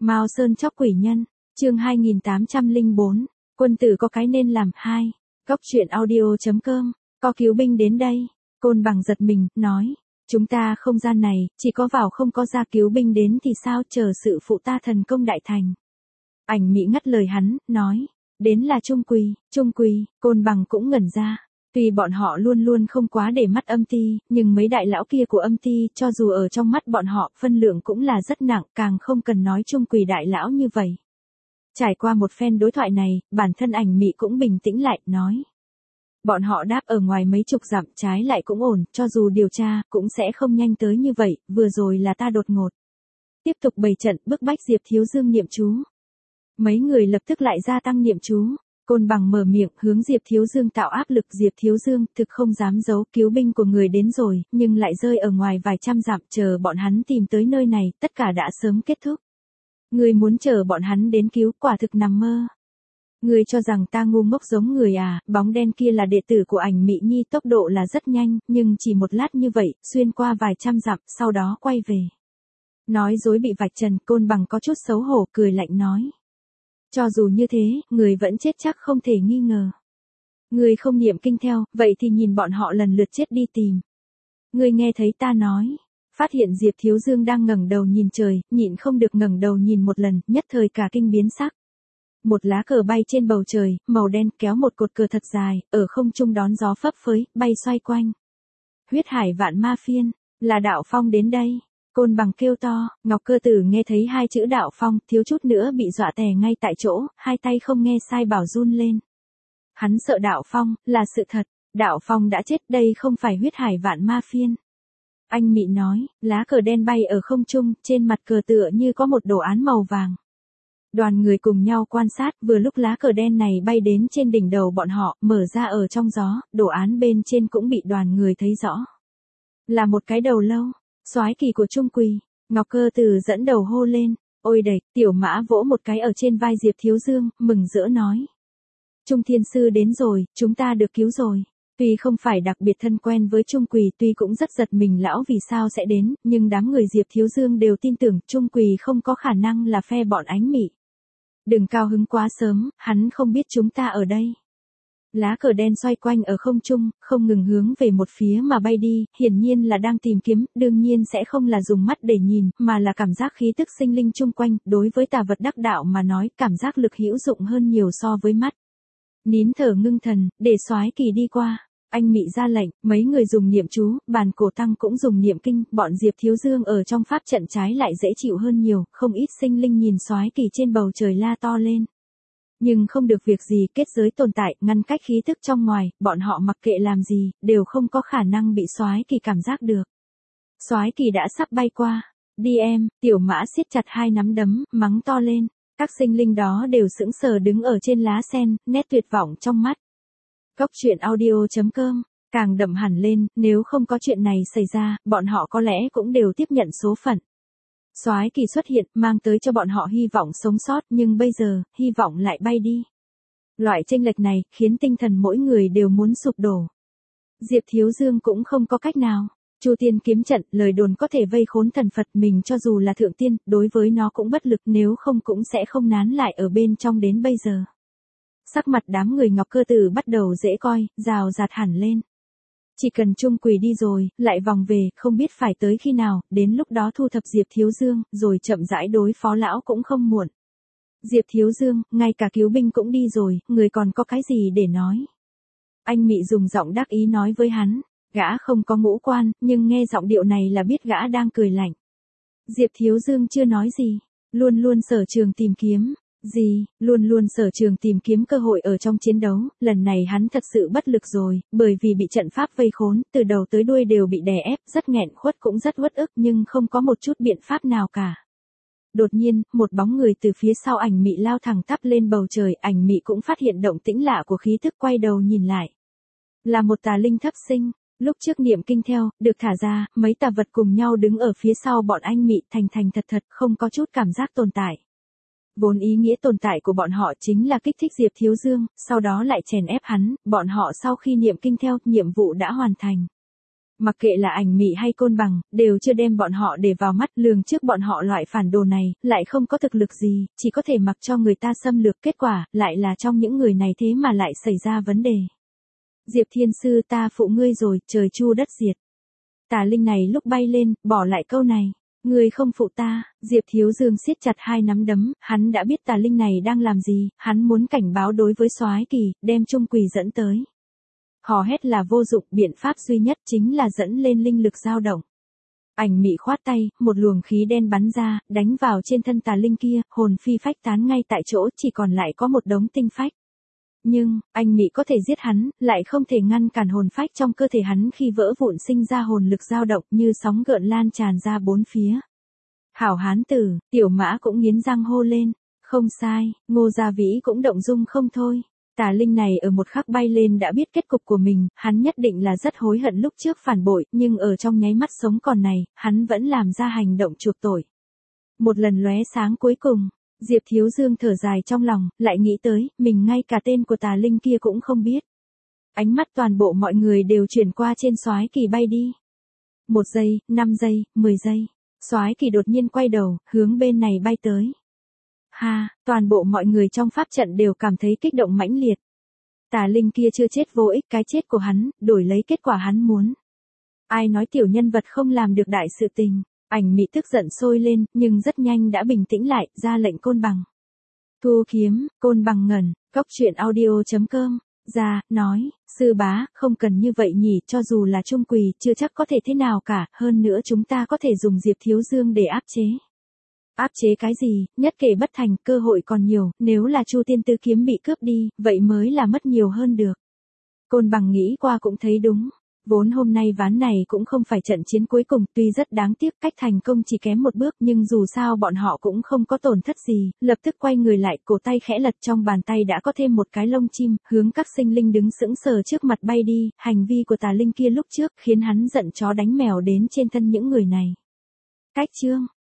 Mao Sơn chóc quỷ nhân, chương 2804, quân tử có cái nên làm 2. Góc truyện audio.com, có cứu binh đến đây. Côn Bằng giật mình, nói, chúng ta không gian này, chỉ có vào không có ra, cứu binh đến thì sao, chờ sự phụ ta thần công đại thành. Ảnh Mị ngắt lời hắn, nói, đến là Trung Quỳ, Côn Bằng cũng ngẩn ra. Tuy bọn họ luôn luôn không quá để mắt Âm Ty, nhưng mấy đại lão kia của Âm Ty, cho dù ở trong mắt bọn họ, phân lượng cũng là rất nặng, càng không cần nói Trung Quỳ đại lão như vậy. Trải qua một phen đối thoại này, bản thân Ảnh Mị cũng bình tĩnh lại, nói. Bọn họ đáp ở ngoài mấy chục dặm, trái lại cũng ổn, cho dù điều tra, cũng sẽ không nhanh tới như vậy, vừa rồi là ta đột ngột. Tiếp tục bày trận, bức bách Diệp Thiếu Dương niệm chú. Mấy người lập tức lại gia tăng niệm chú. Côn Bằng mở miệng, hướng Diệp Thiếu Dương tạo áp lực. Diệp Thiếu Dương thực không dám giấu, cứu binh của người đến rồi, nhưng lại rơi ở ngoài vài trăm dặm, chờ bọn hắn tìm tới nơi này, tất cả đã sớm kết thúc. Người muốn chờ bọn hắn đến cứu, quả thực nằm mơ. Người cho rằng ta ngu ngốc giống người à? Bóng đen kia là đệ tử của Ảnh Mị Nhi, tốc độ là rất nhanh, nhưng chỉ một lát như vậy, xuyên qua vài trăm dặm, sau đó quay về. Nói dối bị vạch trần, Côn Bằng có chút xấu hổ, cười lạnh nói. Cho dù như thế, người vẫn chết chắc không thể nghi ngờ. Người không niệm kinh theo, vậy thì nhìn bọn họ lần lượt chết đi tìm. Người nghe thấy ta nói. Phát hiện Diệp Thiếu Dương đang ngẩng đầu nhìn trời, nhịn không được ngẩng đầu nhìn một lần, nhất thời cả kinh biến sắc. Một lá cờ bay trên bầu trời, màu đen, kéo một cột cờ thật dài, ở không trung đón gió phấp phới, bay xoay quanh. Huyết Hải Vạn Ma Phiên, là Đạo Phong đến đây. Côn Bằng kêu to, Ngọc Cơ Tử nghe thấy hai chữ Đạo Phong, thiếu chút nữa bị dọa tè ngay tại chỗ, hai tay không nghe sai bảo run lên. Hắn sợ Đạo Phong, là sự thật, Đạo Phong đã chết, đây không phải Huyết Hải Vạn Ma Phiên. Anh Mị nói, lá cờ đen bay ở không trung, trên mặt cờ tựa như có một đồ án màu vàng. Đoàn người cùng nhau quan sát, vừa lúc lá cờ đen này bay đến trên đỉnh đầu bọn họ, mở ra ở trong gió, đồ án bên trên cũng bị đoàn người thấy rõ. Là một cái đầu lâu. Soái kỳ của Trung Quỳ, Ngọc Cơ Tử dẫn đầu hô lên, ôi đẩy, Tiểu Mã vỗ một cái ở trên vai Diệp Thiếu Dương, mừng rỡ nói. Trung Thiên Sư đến rồi, chúng ta được cứu rồi. Tuy không phải đặc biệt thân quen với Trung Quỳ, tuy cũng rất giật mình lão vì sao sẽ đến, nhưng đám người Diệp Thiếu Dương đều tin tưởng Trung Quỳ không có khả năng là phe bọn Ánh Mị. Đừng cao hứng quá sớm, hắn không biết chúng ta ở đây. Lá cờ đen xoay quanh ở không trung, không ngừng hướng về một phía mà bay đi, hiển nhiên là đang tìm kiếm, đương nhiên sẽ không là dùng mắt để nhìn, mà là cảm giác khí tức sinh linh chung quanh, đối với tà vật đắc đạo mà nói, cảm giác lực hữu dụng hơn nhiều so với mắt. Nín thở ngưng thần, để soái kỳ đi qua. Anh Mị ra lệnh, mấy người dùng niệm chú, Bàn Cổ Tăng cũng dùng niệm kinh, bọn Diệp Thiếu Dương ở trong pháp trận trái lại dễ chịu hơn nhiều, không ít sinh linh nhìn soái kỳ trên bầu trời la to lên. Nhưng không được việc gì, kết giới tồn tại, ngăn cách khí thức trong ngoài, bọn họ mặc kệ làm gì, đều không có khả năng bị soái kỳ cảm giác được. Soái kỳ đã sắp bay qua. Đi em, Tiểu Mã siết chặt hai nắm đấm, mắng to lên. Các sinh linh đó đều sững sờ đứng ở trên lá sen, nét tuyệt vọng trong mắt. Góc truyện audio.com, càng đậm hẳn lên, nếu không có chuyện này xảy ra, bọn họ có lẽ cũng đều tiếp nhận số phận. Soái kỳ xuất hiện, mang tới cho bọn họ hy vọng sống sót, nhưng bây giờ, hy vọng lại bay đi. Loại chênh lệch này, khiến tinh thần mỗi người đều muốn sụp đổ. Diệp Thiếu Dương cũng không có cách nào. Chu Tiên kiếm trận, lời đồn có thể vây khốn thần Phật, mình cho dù là thượng tiên, đối với nó cũng bất lực, nếu không cũng sẽ không nán lại ở bên trong đến bây giờ. Sắc mặt đám người Ngọc Cơ Tử bắt đầu dễ coi, rào rạt hẳn lên. Chỉ cần Trung Quỳ đi rồi, lại vòng về, không biết phải tới khi nào, đến lúc đó thu thập Diệp Thiếu Dương, rồi chậm rãi đối phó lão cũng không muộn. Diệp Thiếu Dương, ngay cả cứu binh cũng đi rồi, người còn có cái gì để nói? Anh Mị dùng giọng đắc ý nói với hắn, gã không có ngũ quan, nhưng nghe giọng điệu này là biết gã đang cười lạnh. Diệp Thiếu Dương chưa nói gì, luôn luôn sở trường tìm kiếm. Luôn luôn sở trường tìm kiếm cơ hội ở trong chiến đấu, lần này hắn thật sự bất lực rồi, bởi vì bị trận pháp vây khốn, từ đầu tới đuôi đều bị đè ép, rất nghẹn khuất cũng rất uất ức nhưng không có một chút biện pháp nào cả. Đột nhiên, một bóng người từ phía sau Ảnh Mị lao thẳng tắp lên bầu trời, Ảnh Mị cũng phát hiện động tĩnh lạ của khí thức, quay đầu nhìn lại. Là một tà linh thấp sinh. Lúc trước niệm kinh theo, được thả ra, mấy tà vật cùng nhau đứng ở phía sau bọn anh Mị, thành thật, không có chút cảm giác tồn tại. Vốn ý nghĩa tồn tại của bọn họ chính là kích thích Diệp Thiếu Dương, sau đó lại chèn ép hắn, bọn họ sau khi niệm kinh theo, nhiệm vụ đã hoàn thành. Mặc kệ là Ảnh Mị hay Côn Bằng, đều chưa đem bọn họ để vào mắt, lường trước bọn họ loại phản đồ này, lại không có thực lực gì, chỉ có thể mặc cho người ta xâm lược, kết quả, lại là trong những người này thế mà lại xảy ra vấn đề. Diệp Thiên Sư, ta phụ ngươi rồi, trời chu đất diệt. Tà Linh này lúc bay lên, bỏ lại câu này. Ngươi không phụ ta. Diệp Thiếu Dương siết chặt hai nắm đấm, hắn đã biết Tà Linh này đang làm gì, hắn muốn cảnh báo đối với Soái Kỳ, đem Trung Quỳ dẫn tới. Hò hét là vô dụng, biện pháp duy nhất chính là dẫn lên linh lực dao động. Ảnh Mị khoát tay, một luồng khí đen bắn ra, đánh vào trên thân Tà Linh kia, hồn phi phách tán ngay tại chỗ, chỉ còn lại có một đống tinh phách. Nhưng, Ảnh Mị có thể giết hắn, lại không thể ngăn cản hồn phách trong cơ thể hắn khi vỡ vụn sinh ra hồn lực dao động như sóng gợn lan tràn ra bốn phía. Hảo hán tử, Tiểu Mã cũng nghiến răng hô lên. Không sai, Ngô Gia Vĩ cũng động dung không thôi. Tà Linh này ở một khắc bay lên đã biết kết cục của mình, hắn nhất định là rất hối hận lúc trước phản bội, nhưng ở trong nháy mắt sống còn này, hắn vẫn làm ra hành động chuộc tội. Một lần lóe sáng cuối cùng, Diệp Thiếu Dương thở dài trong lòng, lại nghĩ tới, mình ngay cả tên của Tà Linh kia cũng không biết. Ánh mắt toàn bộ mọi người đều chuyển qua trên Soái Kỳ bay đi. 1 giây, 5 giây, 10 giây. Soái Kỳ đột nhiên quay đầu, hướng bên này bay tới. Ha, toàn bộ mọi người trong pháp trận đều cảm thấy kích động mãnh liệt. Tà Linh kia chưa chết vô ích, cái chết của hắn, đổi lấy kết quả hắn muốn. Ai nói tiểu nhân vật không làm được đại sự tình. Ảnh Mị tức giận sôi lên, nhưng rất nhanh đã bình tĩnh lại, ra lệnh Côn Bằng. Thu kiếm, Côn Bằng ngẩn, coctruyện.audio.com, ra, nói, sư bá, không cần như vậy nhỉ, cho dù là Trung Quỳ, chưa chắc có thể thế nào cả, hơn nữa chúng ta có thể dùng Diệp Thiếu Dương để áp chế. Áp chế cái gì, nhất kể bất thành, cơ hội còn nhiều, nếu là Chu Tiên Tư kiếm bị cướp đi, vậy mới là mất nhiều hơn được. Côn Bằng nghĩ qua cũng thấy đúng. Vốn hôm nay ván này cũng không phải trận chiến cuối cùng, tuy rất đáng tiếc cách thành công chỉ kém một bước, nhưng dù sao bọn họ cũng không có tổn thất gì, lập tức quay người lại, cổ tay khẽ lật, trong bàn tay đã có thêm một cái lông chim, hướng các sinh linh đứng sững sờ trước mặt bay đi, hành vi của Tà Linh kia lúc trước khiến hắn giận chó đánh mèo đến trên thân những người này. Cách chương